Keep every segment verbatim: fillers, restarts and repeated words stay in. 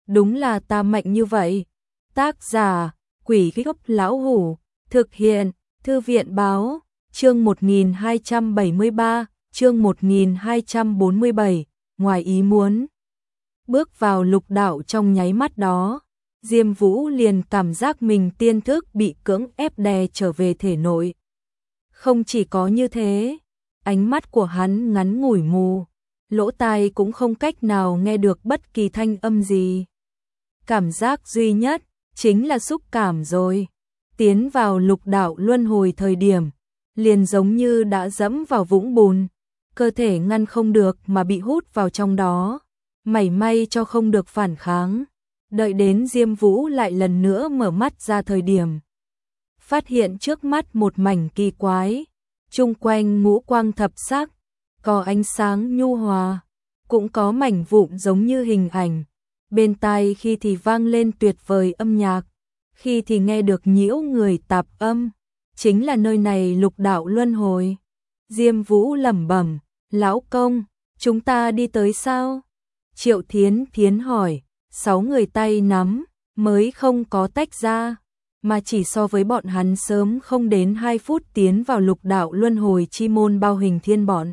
đúng là ta mạnh như vậy. Tác giả, Quỷ Gốc Lão Hủ, thực hiện, Thư viện Báo, chương một nghìn hai trăm bảy mươi ba, chương một nghìn hai trăm bốn mươi bảy, ngoài ý muốn. Bước vào lục đạo trong nháy mắt đó, Diêm Vũ liền cảm giác mình tiên thức bị cưỡng ép đè trở về thể nội. Không chỉ có như thế, ánh mắt của hắn ngắn ngủi mù, lỗ tai cũng không cách nào nghe được bất kỳ thanh âm gì. Cảm giác duy nhất chính là xúc cảm rồi. Tiến vào lục đạo luân hồi thời điểm, liền giống như đã dẫm vào vũng bùn, cơ thể ngăn không được mà bị hút vào trong đó, mảy may cho không được phản kháng. Đợi đến Diêm Vũ lại lần nữa mở mắt ra thời điểm, phát hiện trước mắt một mảnh kỳ quái, chung quanh ngũ quang thập sắc, có ánh sáng nhu hòa, cũng có mảnh vụn giống như hình ảnh, bên tai khi thì vang lên tuyệt vời âm nhạc, khi thì nghe được nhiễu người tạp âm, chính là nơi này lục đạo luân hồi. Diêm Vũ lẩm bẩm, lão công, chúng ta đi tới sao? Triệu Thiến Thiến hỏi, sáu người tay nắm, mới không có tách ra, mà chỉ so với bọn hắn sớm không đến hai phút tiến vào lục đạo luân hồi chi môn bao hình thiên bọn.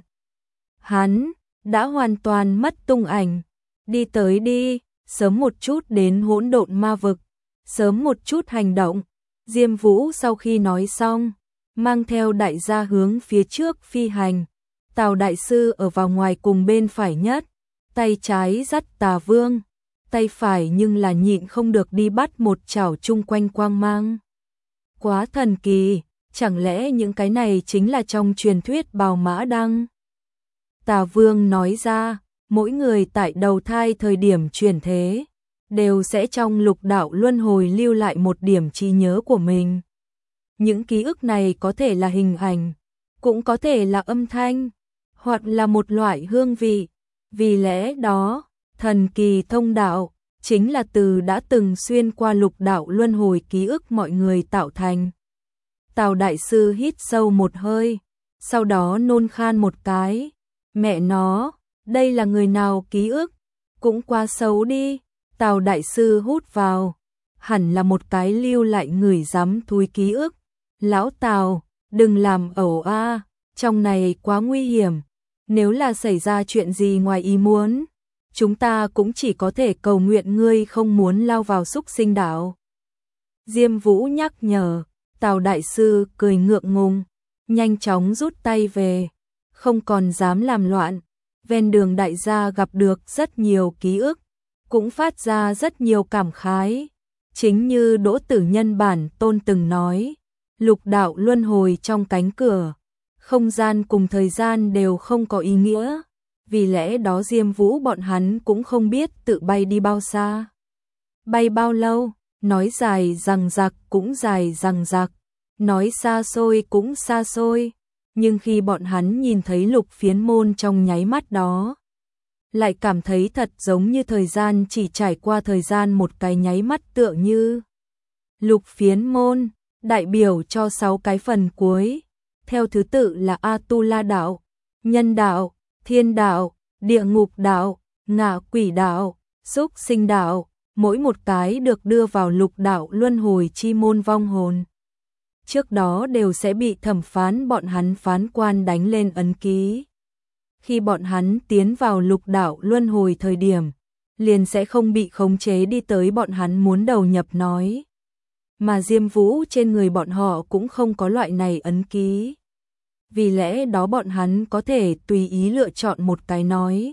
Hắn đã hoàn toàn mất tung ảnh, đi tới đi, sớm một chút đến hỗn độn ma vực, sớm một chút hành động. Diêm Vũ sau khi nói xong, mang theo đại gia hướng phía trước phi hành. Tào đại sư ở vào ngoài cùng bên phải nhất, tay trái dắt Tà Vương, tay phải nhưng là nhịn không được đi bắt một chảo chung quanh quang mang. Quá thần kỳ, chẳng lẽ những cái này chính là trong truyền thuyết Bào Mã Đăng? Tà Vương nói ra, mỗi người tại đầu thai thời điểm chuyển thế, đều sẽ trong lục đạo luân hồi lưu lại một điểm trí nhớ của mình. Những ký ức này có thể là hình ảnh, cũng có thể là âm thanh, hoặc là một loại hương vị. Vì lẽ đó, thần kỳ thông đạo chính là từ đã từng xuyên qua lục đạo luân hồi ký ức mọi người tạo thành. Tào đại sư hít sâu một hơi, sau đó nôn khan một cái. Mẹ nó, đây là người nào ký ức? Cũng quá xấu đi. Tào đại sư hút vào, hẳn là một cái lưu lại người dám thui ký ức. Lão Tào, đừng làm ẩu a, trong này quá nguy hiểm. Nếu là xảy ra chuyện gì ngoài ý muốn, chúng ta cũng chỉ có thể cầu nguyện ngươi không muốn lao vào xúc sinh đạo. Diêm Vũ nhắc nhở, Tào đại sư cười ngượng ngùng, nhanh chóng rút tay về, không còn dám làm loạn. Ven đường đại gia gặp được rất nhiều ký ức, cũng phát ra rất nhiều cảm khái. Chính như Đỗ Tử Nhân bản tôn từng nói, lục đạo luân hồi trong cánh cửa, không gian cùng thời gian đều không có ý nghĩa, vì lẽ đó Diêm Vũ bọn hắn cũng không biết tự bay đi bao xa, bay bao lâu, nói dài dằng dặc cũng dài dằng dặc, nói xa xôi cũng xa xôi, nhưng khi bọn hắn nhìn thấy lục phiến môn trong nháy mắt đó, lại cảm thấy thật giống như thời gian chỉ trải qua thời gian một cái nháy mắt, tựa như lục phiến môn đại biểu cho sáu cái phần cuối, theo thứ tự là A-tu-la đạo, nhân đạo, thiên đạo, địa ngục đạo, ngạ quỷ đạo, súc sinh đạo, mỗi một cái được đưa vào lục đạo luân hồi chi môn vong hồn. Trước đó đều sẽ bị thẩm phán bọn hắn phán quan đánh lên ấn ký. Khi bọn hắn tiến vào lục đạo luân hồi thời điểm, liền sẽ không bị khống chế đi tới bọn hắn muốn đầu nhập nói. Mà Diêm Vũ trên người bọn họ cũng không có loại này ấn ký. Vì lẽ đó bọn hắn có thể tùy ý lựa chọn một cái nói.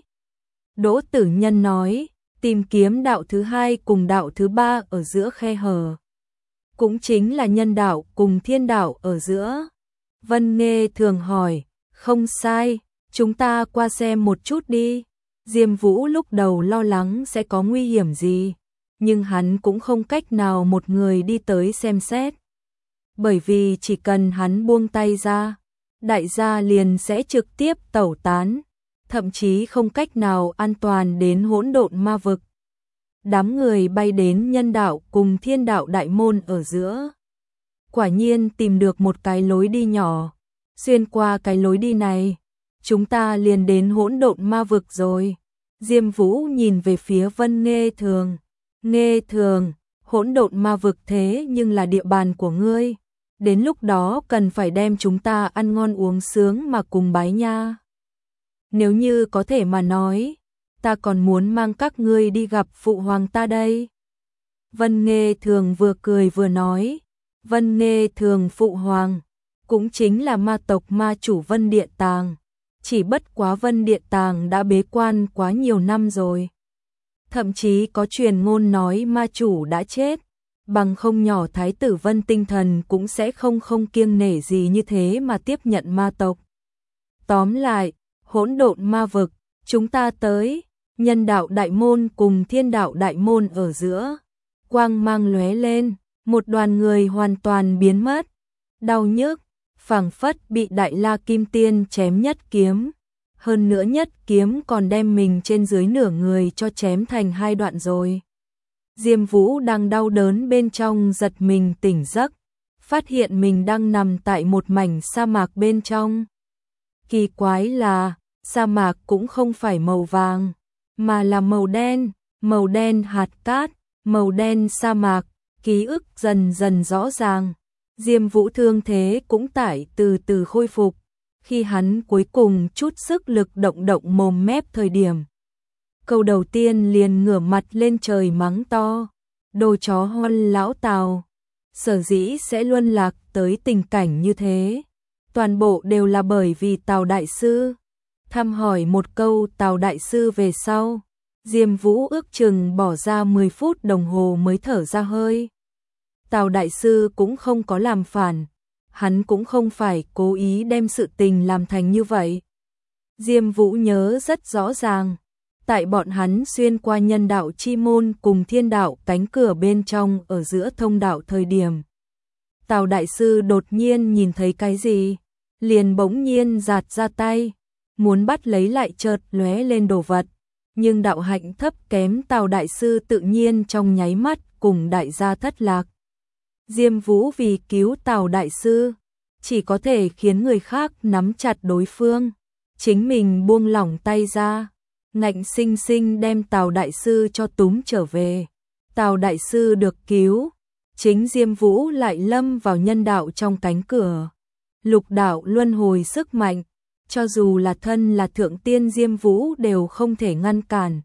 Đỗ Tử Nhân nói, tìm kiếm đạo thứ hai cùng đạo thứ ba ở giữa khe hở. Cũng chính là nhân đạo cùng thiên đạo ở giữa. Vân Nghê thường hỏi, không sai, chúng ta qua xem một chút đi. Diêm Vũ lúc đầu lo lắng sẽ có nguy hiểm gì, nhưng hắn cũng không cách nào một người đi tới xem xét. Bởi vì chỉ cần hắn buông tay ra, đại gia liền sẽ trực tiếp tẩu tán, thậm chí không cách nào an toàn đến hỗn độn ma vực. Đám người bay đến nhân đạo cùng thiên đạo đại môn ở giữa. Quả nhiên tìm được một cái lối đi nhỏ, xuyên qua cái lối đi này, chúng ta liền đến hỗn độn ma vực rồi. Diêm Vũ nhìn về phía Vân Nghê Thường, Nghe thường, hỗn độn ma vực thế nhưng là địa bàn của ngươi. Đến lúc đó cần phải đem chúng ta ăn ngon uống sướng mà cùng bái nha. Nếu như có thể mà nói, ta còn muốn mang các ngươi đi gặp phụ hoàng ta đây. Vân Nghê Thường vừa cười vừa nói, Vân Nghê Thường phụ hoàng, cũng chính là ma tộc ma chủ Vân Địa Tàng. Chỉ bất quá Vân Địa Tàng đã bế quan quá nhiều năm rồi. Thậm chí có truyền ngôn nói ma chủ đã chết, bằng không nhỏ thái tử Vân Tinh Thần cũng sẽ không không kiêng nể gì như thế mà tiếp nhận ma tộc. Tóm lại, hỗn độn ma vực, chúng ta tới, nhân đạo đại môn cùng thiên đạo đại môn ở giữa. Quang mang lóe lên, một đoàn người hoàn toàn biến mất. Đau nhức, phảng phất bị Đại La Kim Tiên chém nhất kiếm. Hơn nữa nhất kiếm còn đem mình trên dưới nửa người cho chém thành hai đoạn rồi. Diêm Vũ đang đau đớn bên trong giật mình tỉnh giấc, phát hiện mình đang nằm tại một mảnh sa mạc bên trong. Kỳ quái là, sa mạc cũng không phải màu vàng, mà là màu đen, màu đen hạt cát, màu đen sa mạc, ký ức dần dần rõ ràng. Diêm Vũ thương thế cũng tại từ từ khôi phục, khi hắn cuối cùng chút sức lực động động mồm mép thời điểm. Câu đầu tiên liền ngửa mặt lên trời mắng to, đồ chó hoan lão Tào, sở dĩ sẽ luân lạc tới tình cảnh như thế. Toàn bộ đều là bởi vì Tào Đại Sư. Thăm hỏi một câu Tào Đại Sư về sau, Diêm Vũ ước chừng bỏ ra mười phút đồng hồ mới thở ra hơi. Tào Đại Sư cũng không có làm phản, hắn cũng không phải cố ý đem sự tình làm thành như vậy. Diêm Vũ nhớ rất rõ ràng, tại bọn hắn xuyên qua nhân đạo chi môn cùng thiên đạo cánh cửa bên trong ở giữa thông đạo thời điểm. Tào Đại Sư đột nhiên nhìn thấy cái gì, liền bỗng nhiên giạt ra tay, muốn bắt lấy lại chợt lóe lên đồ vật. Nhưng đạo hạnh thấp kém Tào Đại Sư tự nhiên trong nháy mắt cùng đại gia thất lạc. Diêm Vũ vì cứu Tào Đại Sư, chỉ có thể khiến người khác nắm chặt đối phương, chính mình buông lỏng tay ra, ngạnh sinh sinh đem Tào Đại Sư cho túm trở về. Tào Đại Sư được cứu, chính Diêm Vũ lại lâm vào nhân đạo trong cánh cửa. Lục đạo luân hồi sức mạnh, cho dù là thân là thượng tiên Diêm Vũ đều không thể ngăn cản.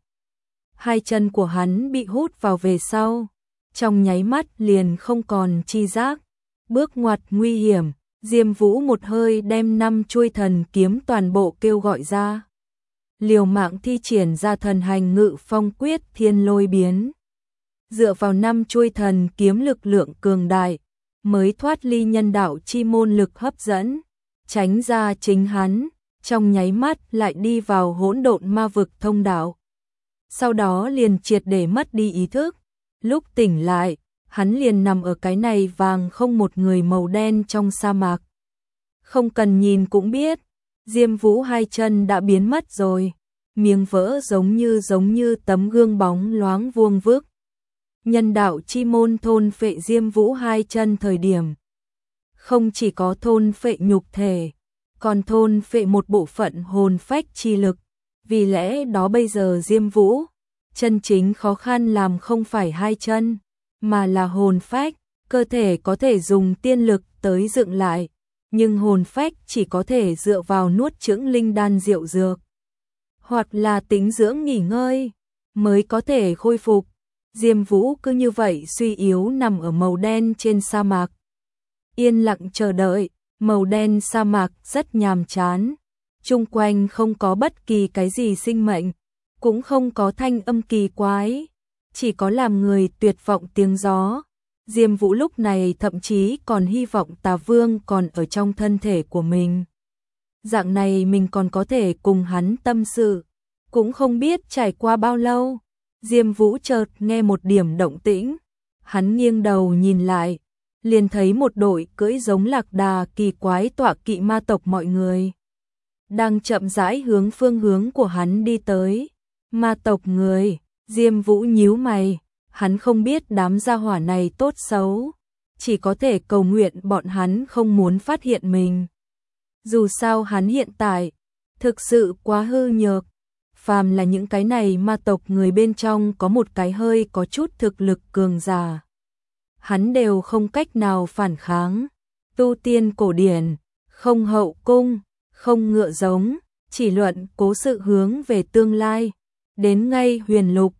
Hai chân của hắn bị hút vào về sau, trong nháy mắt liền không còn chi giác. Bước ngoặt nguy hiểm, Diêm Vũ một hơi đem năm chuôi thần kiếm toàn bộ kêu gọi ra. Liều mạng thi triển ra thần hành ngự phong quyết thiên lôi biến. Dựa vào năm chuôi thần kiếm lực lượng cường đại, mới thoát ly nhân đạo chi môn lực hấp dẫn, tránh ra chính hắn, trong nháy mắt lại đi vào hỗn độn ma vực thông đạo. Sau đó liền triệt để mất đi ý thức, lúc tỉnh lại, hắn liền nằm ở cái này vàng không một người màu đen trong sa mạc. Không cần nhìn cũng biết, Diêm Vũ hai chân đã biến mất rồi, miếng vỡ giống như giống như tấm gương bóng loáng vuông vức. Nhân đạo chi môn thôn phệ Diêm Vũ hai chân thời điểm, không chỉ có thôn phệ nhục thể, còn thôn phệ một bộ phận hồn phách chi lực. Vì lẽ đó bây giờ Diêm Vũ, chân chính khó khăn làm không phải hai chân, mà là hồn phách. Cơ thể có thể dùng tiên lực tới dựng lại, nhưng hồn phách chỉ có thể dựa vào nuốt chửng linh đan diệu dược, hoặc là tĩnh dưỡng nghỉ ngơi, mới có thể khôi phục. Diêm Vũ cứ như vậy suy yếu nằm ở màu đen trên sa mạc. Yên lặng chờ đợi, màu đen sa mạc rất nhàm chán. Chung quanh không có bất kỳ cái gì sinh mệnh, cũng không có thanh âm kỳ quái, chỉ có làm người tuyệt vọng tiếng gió. Diêm Vũ lúc này thậm chí còn hy vọng Tà Vương còn ở trong thân thể của mình. Dạng này mình còn có thể cùng hắn tâm sự. Cũng không biết trải qua bao lâu, Diêm Vũ chợt nghe một điểm động tĩnh. Hắn nghiêng đầu nhìn lại, liền thấy một đội cưỡi giống lạc đà kỳ quái tọa kỵ ma tộc mọi người đang chậm rãi hướng phương hướng của hắn đi tới. Ma tộc người, Diêm Vũ nhíu mày, hắn không biết đám gia hỏa này tốt xấu, chỉ có thể cầu nguyện bọn hắn không muốn phát hiện mình. Dù sao hắn hiện tại thực sự quá hư nhược, phàm là những cái này ma tộc người bên trong có một cái hơi có chút thực lực cường giả, hắn đều không cách nào phản kháng. Tu tiên cổ điển, không hậu cung, không ngựa giống, chỉ luận cố sự hướng về tương lai. Đến ngay huyền lục,